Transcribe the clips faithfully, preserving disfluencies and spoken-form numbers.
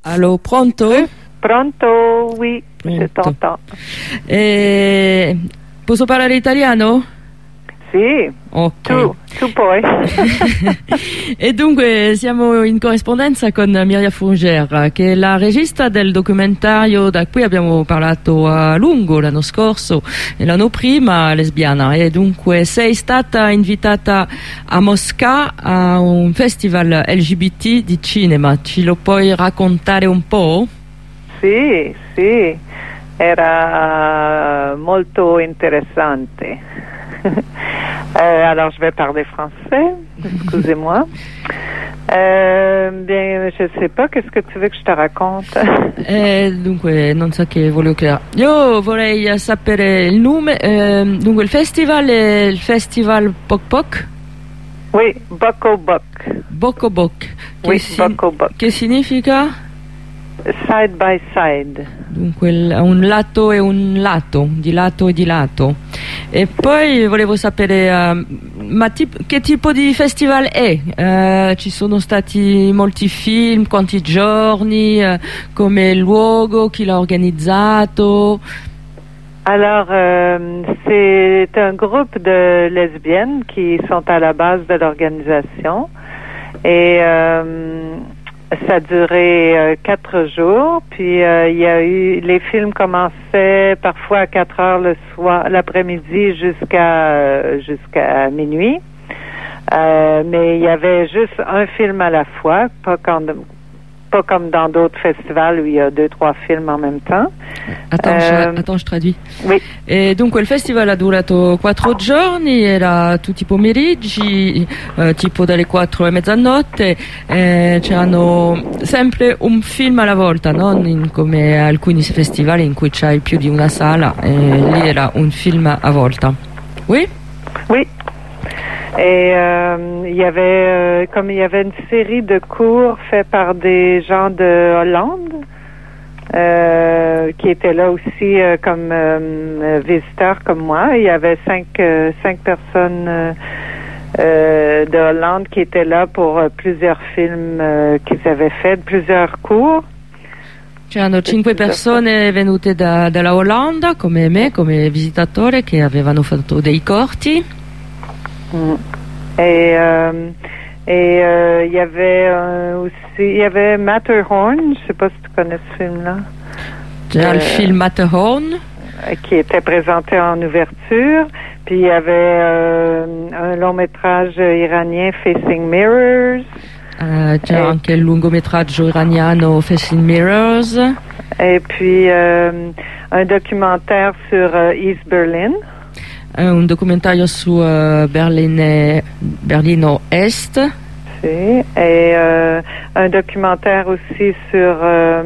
Allô, pronto? Eh, pronto, oui, Pronto. je t'entends. Eh, posso parlare italiano? Sì, Ok. tu, tu puoi. E dunque siamo in corrispondenza con Miria Fungera, che è la regista del documentario da cui abbiamo parlato a lungo l'anno scorso e l'anno prima, lesbiana. E dunque sei stata invitata a Mosca a un festival L G B T di cinema. Ci lo puoi raccontare un po'? Sì, sì, era molto interessante. Euh, alors, je vais parler français, excusez-moi. Euh, bien, je sais pas, qu'est-ce que tu veux que je te raconte? Eh, dunque, non so che volevo chiedere. Io vorrei sapere il nome. Eh, dunque, il festival è il Festival Pok Pok? Oui, Boko Bok. Boko Bok. Che, Oui, si- Boko Bok. che significa? Side by side. Dunque, il- un lato e un lato, di lato e di lato. E poi volevo sapere, eh, ma tip- che tipo di festival è? Eh, ci sono stati molti film, quanti giorni, eh, come il luogo, chi l'ha organizzato? Alors, euh, c'est un groupe de lesbiennes qui sont à la base de l'organisation et euh, ça a duré euh, quatre jours. Puis euh, il y a eu les films commençaient parfois à quatre heures le soir, l'après-midi jusqu'à euh, jusqu'à minuit. Euh, mais il y avait juste un film à la fois, pas comme pas comme dans d'autres festivals où il y a deux trois films en même temps. Attends, Eh, je, attends, je traduis. Oui. E dunque il festival ha durato quattro giorni, era tutti i pomeriggi, eh, tipo dalle quattro e mezzanotte, eh, c'erano sempre un film alla volta, non in- come alcuni festival in cui c'hai più di una sala, eh, lì era un film a volta. Oui? Oui. Et euh, il y avait, euh, comme il y avait une série de cours faits par des gens de Hollande, euh, qui étaient là aussi euh, comme euh, visiteurs comme moi. Il y avait cinq, euh, cinq personnes euh, euh, de Hollande qui étaient là pour euh, plusieurs films euh, qu'ils avaient fait, plusieurs cours. C'erano cinque persone venute da- dalla Olanda, come me, come visitatore, che avevano fatto dei corti. Mm. Et euh, et euh, il y avait euh, aussi il y avait Matterhorn, je sais pas si tu connais ce film-là, C'era il Eh. film Matterhorn. euh, qui était présenté en ouverture. Puis il y avait euh, un long métrage iranien, Facing Mirrors. Eh, c'era Eh. anche il lungometraggio iraniano Facing Mirrors, Et puis euh, un documentaire sur euh, East Berlin. eh, un documentario su eh, Berlino, Berlino Est, Si. Et euh, un documentaire aussi sur euh,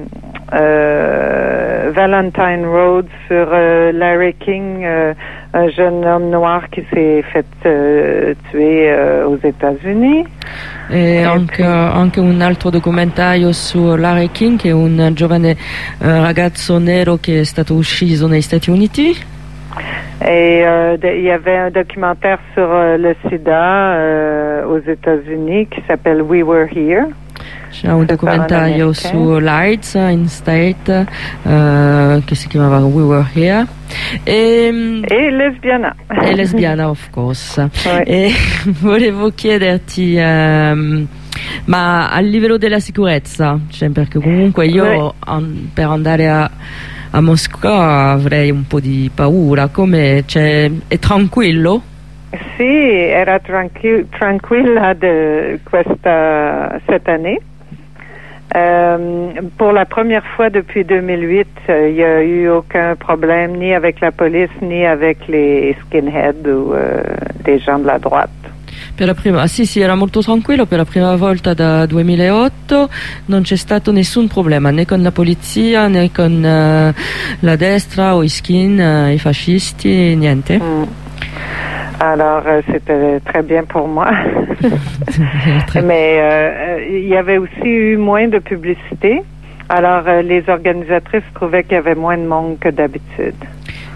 euh, Valentine Road, sur euh, Larry King, euh, un jeune homme noir qui s'est fait euh, tuer euh, aux États-Unis. e anche, anche un altro documentario su Larry King, che è un giovane eh, ragazzo nero che è stato ucciso negli Stati Uniti. Et euh, de- il y avait un documentaire sur euh, le sida euh, aux États-Unis qui s'appelle We Were Here. C'era un Questo documentario è su l'AIDS in State eh, che si chiamava We Were Here. E, Et lesbiana. è lesbiana, of course. Oui. E volevo chiederti, ehm, ma a livello della sicurezza, cioè perché comunque io Oui. an- per andare a, a Mosca avrei un po' di paura, come cioè, è tranquillo? Sì, era tranqui- tranquilla de questa, cette année. Euh, pour la première fois depuis deux mille huit, euh, il n'y a eu aucun problème ni avec la police ni avec les skinheads ou euh, les gens de la droite. Per la prima, sì, sì, era molto tranquillo per la prima volta da duemilaotto, non c'è stato nessun problema né con la polizia né con eh, la destra o i skin, eh, i fascisti, niente. Mm. Alors, euh, c'était très bien pour moi. Très- Mais euh, euh, il y avait aussi eu moins de publicité. Alors, euh, les organisatrices trouvaient qu'il y avait moins de monde que d'habitude.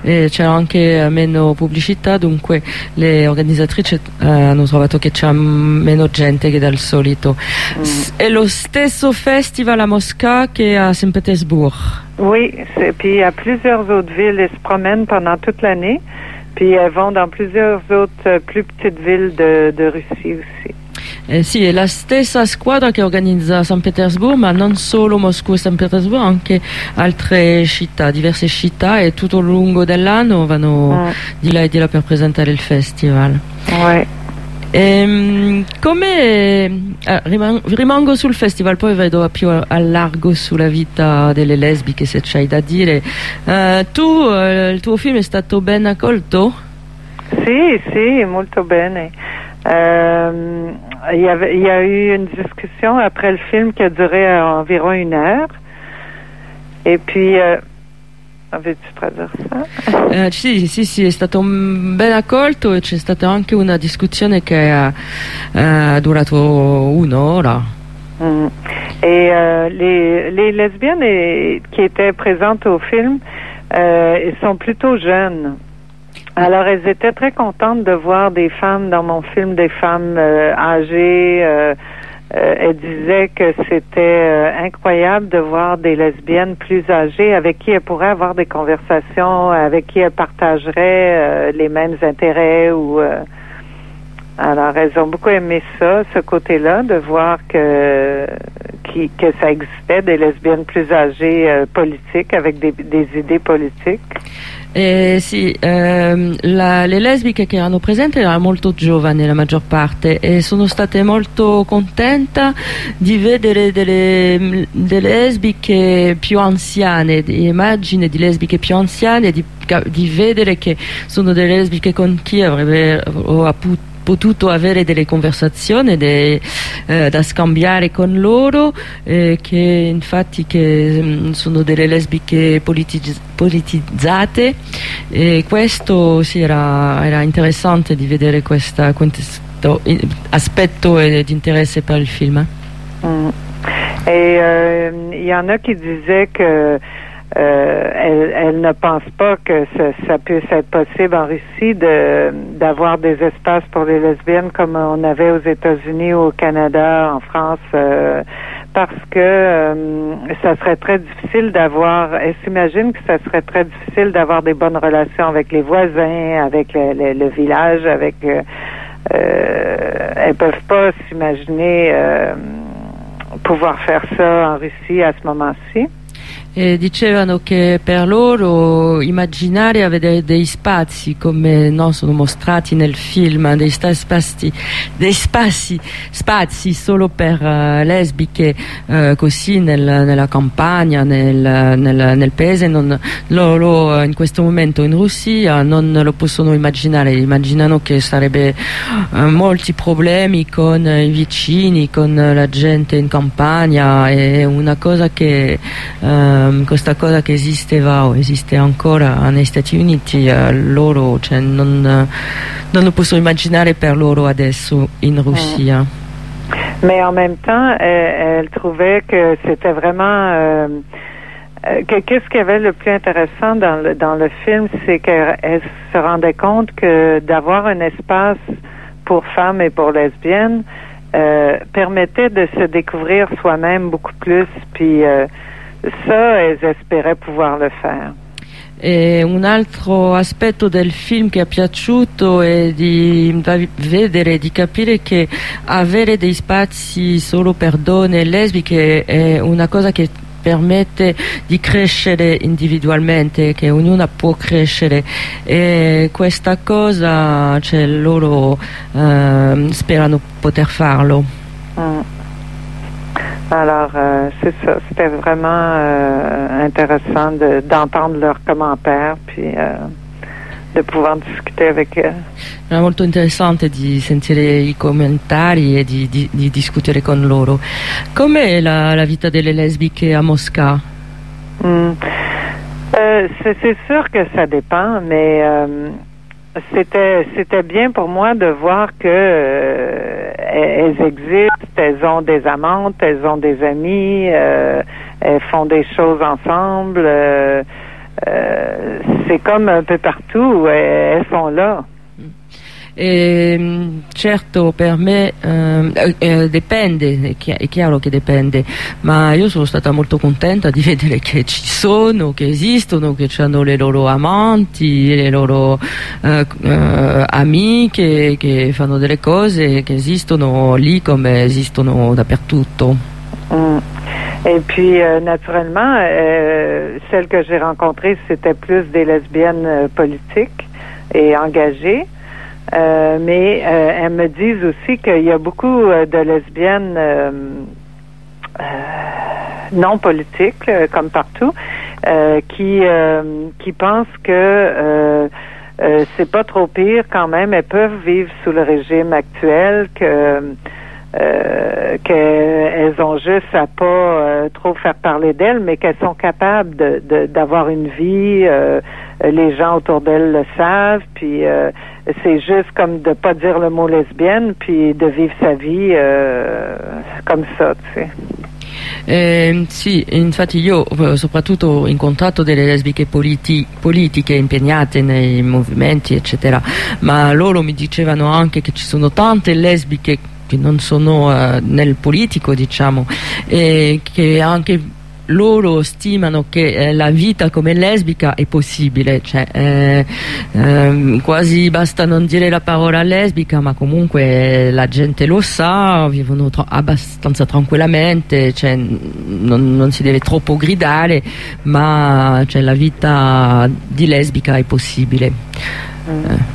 e c'era anche meno pubblicità, dunque le organizzatrici eh, hanno trovato che c'era meno gente che dal solito. Mm. S- è lo stesso festival à Moscou qu'à Saint-Pétersbourg. Oui, c'est, puis il y a plusieurs autres villes, elles se promènent pendant toute l'année, puis elles vont dans plusieurs autres euh, plus petites villes de, de Russie aussi. Eh sì, è la stessa squadra che organizza San Pietroburgo, ma non solo Moscou e San Pietroburgo, anche altre città, diverse città, e tutto il lungo dell'anno vanno mm. di là e di là per presentare il festival. Ouais. Ehm, come eh, riman- rimango sul festival, poi vedo più a, a largo sulla vita delle lesbiche, se c'hai da dire. Uh, tu, uh, il tuo film è stato ben accolto? Sì, sì, molto bene. Euh, il, y avait, il y a eu une discussion après le film qui a duré environ une heure. Et puis, euh, avete tradurre ça? Eh, sì, sì, sì, è stato ben accolto e c'è stata anche una discussione che ha eh, durato un'ora. Mm. Et euh, les, les lesbiennes et, qui étaient présentes au film, euh, sont plutôt jeunes. Alors, elles étaient très contentes de voir des femmes dans mon film, des femmes euh, âgées. Euh, euh, elles disaient que c'était euh, incroyable de voir des lesbiennes plus âgées avec qui elles pourraient avoir des conversations, avec qui elles partageraient euh, les mêmes intérêts. Ou euh, alors, elles ont beaucoup aimé ça, ce côté-là, de voir que qui, que ça existait des lesbiennes plus âgées euh, politiques, avec des, des idées politiques. Eh, sì, ehm, la, le lesbiche che erano presenti erano molto giovani la maggior parte e sono state molto contenta di vedere delle, delle lesbiche più anziane, di immagini di lesbiche più anziane, di, di vedere che sono delle lesbiche con chi avrebbe appunto potuto avere delle conversazioni de, eh, da scambiare con loro, eh, che infatti che mh, sono delle lesbiche politiz- politizzate, e questo sì, era, era interessante di vedere questa, questo aspetto e di interesse per il film. Mm. Et euh, il y en a qui disaient que Euh, elle, elle ne pense pas que ça, ça puisse être possible en Russie de d'avoir des espaces pour les lesbiennes comme on avait aux États-Unis ou au Canada, en France, euh, parce que euh, ça serait très difficile d'avoir. Elle s'imagine que ça serait très difficile d'avoir des bonnes relations avec les voisins, avec le, le, le village, avec. Euh, euh, elles peuvent pas s'imaginer euh, pouvoir faire ça en Russie à ce moment-ci. E dicevano che per loro immaginare avere dei spazi come no, sono mostrati nel film, dei spazi, dei spazi, spazi solo per uh, lesbiche uh, così nel, nella campagna, nel, nel, nel paese, non, loro in questo momento in Russia non lo possono immaginare, immaginano che sarebbe uh, molti problemi con i vicini, con la gente in campagna, è una cosa che uh, questa cosa che esisteva o esiste ancora negli Stati Uniti, eh, loro cioè, non, non lo posso immaginare per loro adesso in Russia. Mais en même temps, elle, elle trouvait que c'était vraiment euh, que qu'est-ce qu'il y avait le plus intéressant dans le, dans le film, c'est qu'elle se rendait compte que d'avoir un espace pour femmes et pour lesbiennes euh, permettait de se découvrir soi-même beaucoup plus, puis euh, ça, elles esperaient pouvoir le faire. E un altro aspetto del film che è piaciuto è di vedere, di capire che avere dei spazi solo per donne lesbiche è una cosa che permette di crescere individualmente, che ognuna può crescere, e questa cosa cioè, loro eh, sperano poter farlo. Mm. Alors, euh, c'est ça. C'était vraiment euh, intéressant de, d'entendre leurs commentaires, puis euh, de pouvoir discuter avec eux. Era molto interessante di sentire i commentari e di, di, di discutere con loro. Com'è la, la vita delle lesbiche a Mosca? Mm. Euh, c'est, c'est sûr que ça dépend, mais euh, c'était c'était bien pour moi de voir que euh, elles existent, elles ont des amantes, elles ont des amis, euh, elles font des choses ensemble. Euh, euh, c'est comme un peu partout, elles, elles sont là. E, certo, per me eh, eh, dipende, è chiaro che dipende, ma io sono stata molto contenta di vedere che ci sono, che esistono, che hanno le loro amanti, le loro eh, eh, amiche, che fanno delle cose, che esistono lì come esistono dappertutto. Mm. Et puis, euh, naturellement, euh, celles que j'ai rencontrées, c'était plus des lesbiennes euh, politiques et engagées. Euh, mais euh, elles me disent aussi qu'il y a beaucoup euh, de lesbiennes euh, euh, non politiques, euh, comme partout, euh, qui euh, qui pensent que euh, euh, c'est pas trop pire quand même. Elles peuvent vivre sous le régime actuel, que euh, qu'elles ont juste à pas euh, trop faire parler d'elles, mais qu'elles sont capables de, de d'avoir une vie. Euh, les gens autour d'elles le savent, puis euh, c'est juste comme de pas dire le mot lesbienne, puis de vivre sa vie euh, comme ça, tu sais. Eh, sì, infatti io soprattutto ho incontrato delle lesbiche politi- politiche impegnate nei movimenti eccetera, ma loro mi dicevano anche che ci sono tante lesbiche che non sono eh, nel politico, diciamo, e che anche loro stimano che eh, la vita come lesbica è possibile, cioè eh, eh, quasi basta non dire la parola lesbica, ma comunque la gente lo sa, vivono tro- abbastanza tranquillamente, cioè non, non si deve troppo gridare, ma cioè, la vita di lesbica è possibile. Mm. Eh.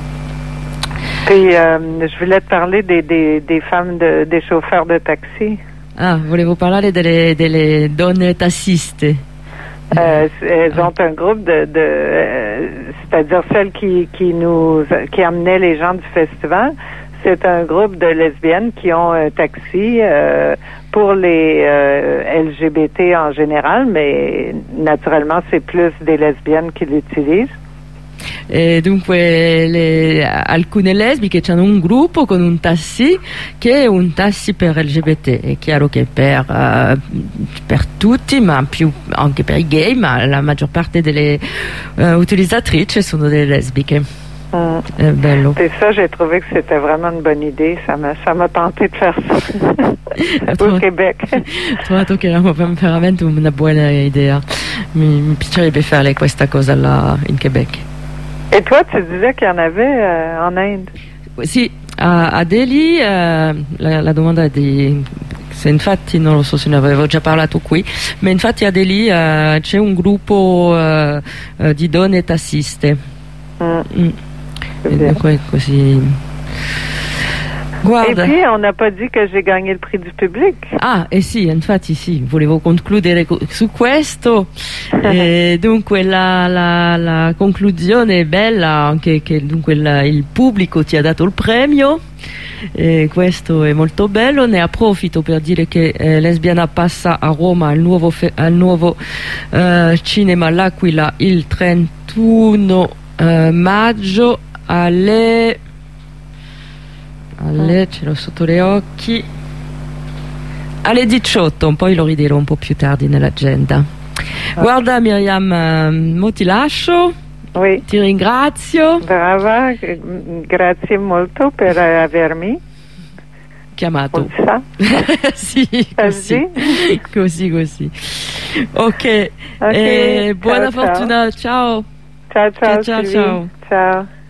Puis, euh, je voulais te parler des, des, des femmes, de, des chauffeurs de taxi. Ah, volevo parlare delle, delle donne tassiste. Euh, elles ont un groupe de, de euh, c'est-à-dire celles qui, qui nous, qui amenaient les gens du festival. C'est un groupe de lesbiennes qui ont un taxi euh, pour les euh, L G B T en général, mais naturellement c'est plus des lesbiennes qui l'utilisent. E dunque le, alcune lesbiche hanno un gruppo con un taxi che è un taxi per L G B T, è chiaro che per, uh, per tutti, ma più anche per i gay, ma la maggior parte delle uh, utilizzatrici sono delle lesbiche. Mm. È bello. C'est ça, j'ai trouvé que c'était vraiment une bonne idée, ça m'a, ça m'a tenté de faire ça au Québec. Ho trovato che era veramente una buona idea, mi, mi piacerebbe fare questa cosa là in Québec. Et toi, tu disais qu'il y en avait euh, en Inde? Sì, a, a Delhi eh, la, la domanda è di... Se infatti non lo so se ne avevo già parlato qui, ma infatti a Delhi eh, c'è un gruppo eh, eh, di donne tassiste. Mm. Mm. E dunque così... Guarda. E puis on n'a pas dit que j'ai gagné il prix du public. Ah, eh sì, infatti sì, volevo concludere co- su questo. E dunque la, la, la conclusione è bella, anche che dunque la, il pubblico ti ha dato il premio. E questo è molto bello. Ne approfitto per dire che eh, Lesbiana passa a Roma al nuovo, fe- al nuovo eh, cinema L'Aquila il trentuno eh, maggio alle alle ce l'ho sotto gli occhi alle diciotto, poi lo ridirò un po' più tardi nell'agenda. Guarda Miriam, mo ti lascio. Oui. Ti ringrazio. Brava, grazie molto per avermi chiamato. Sì, così. così così. Ok, okay. Eh, buona ciao, fortuna, ciao. Ciao ciao. Ciao ciao. ciao. ciao.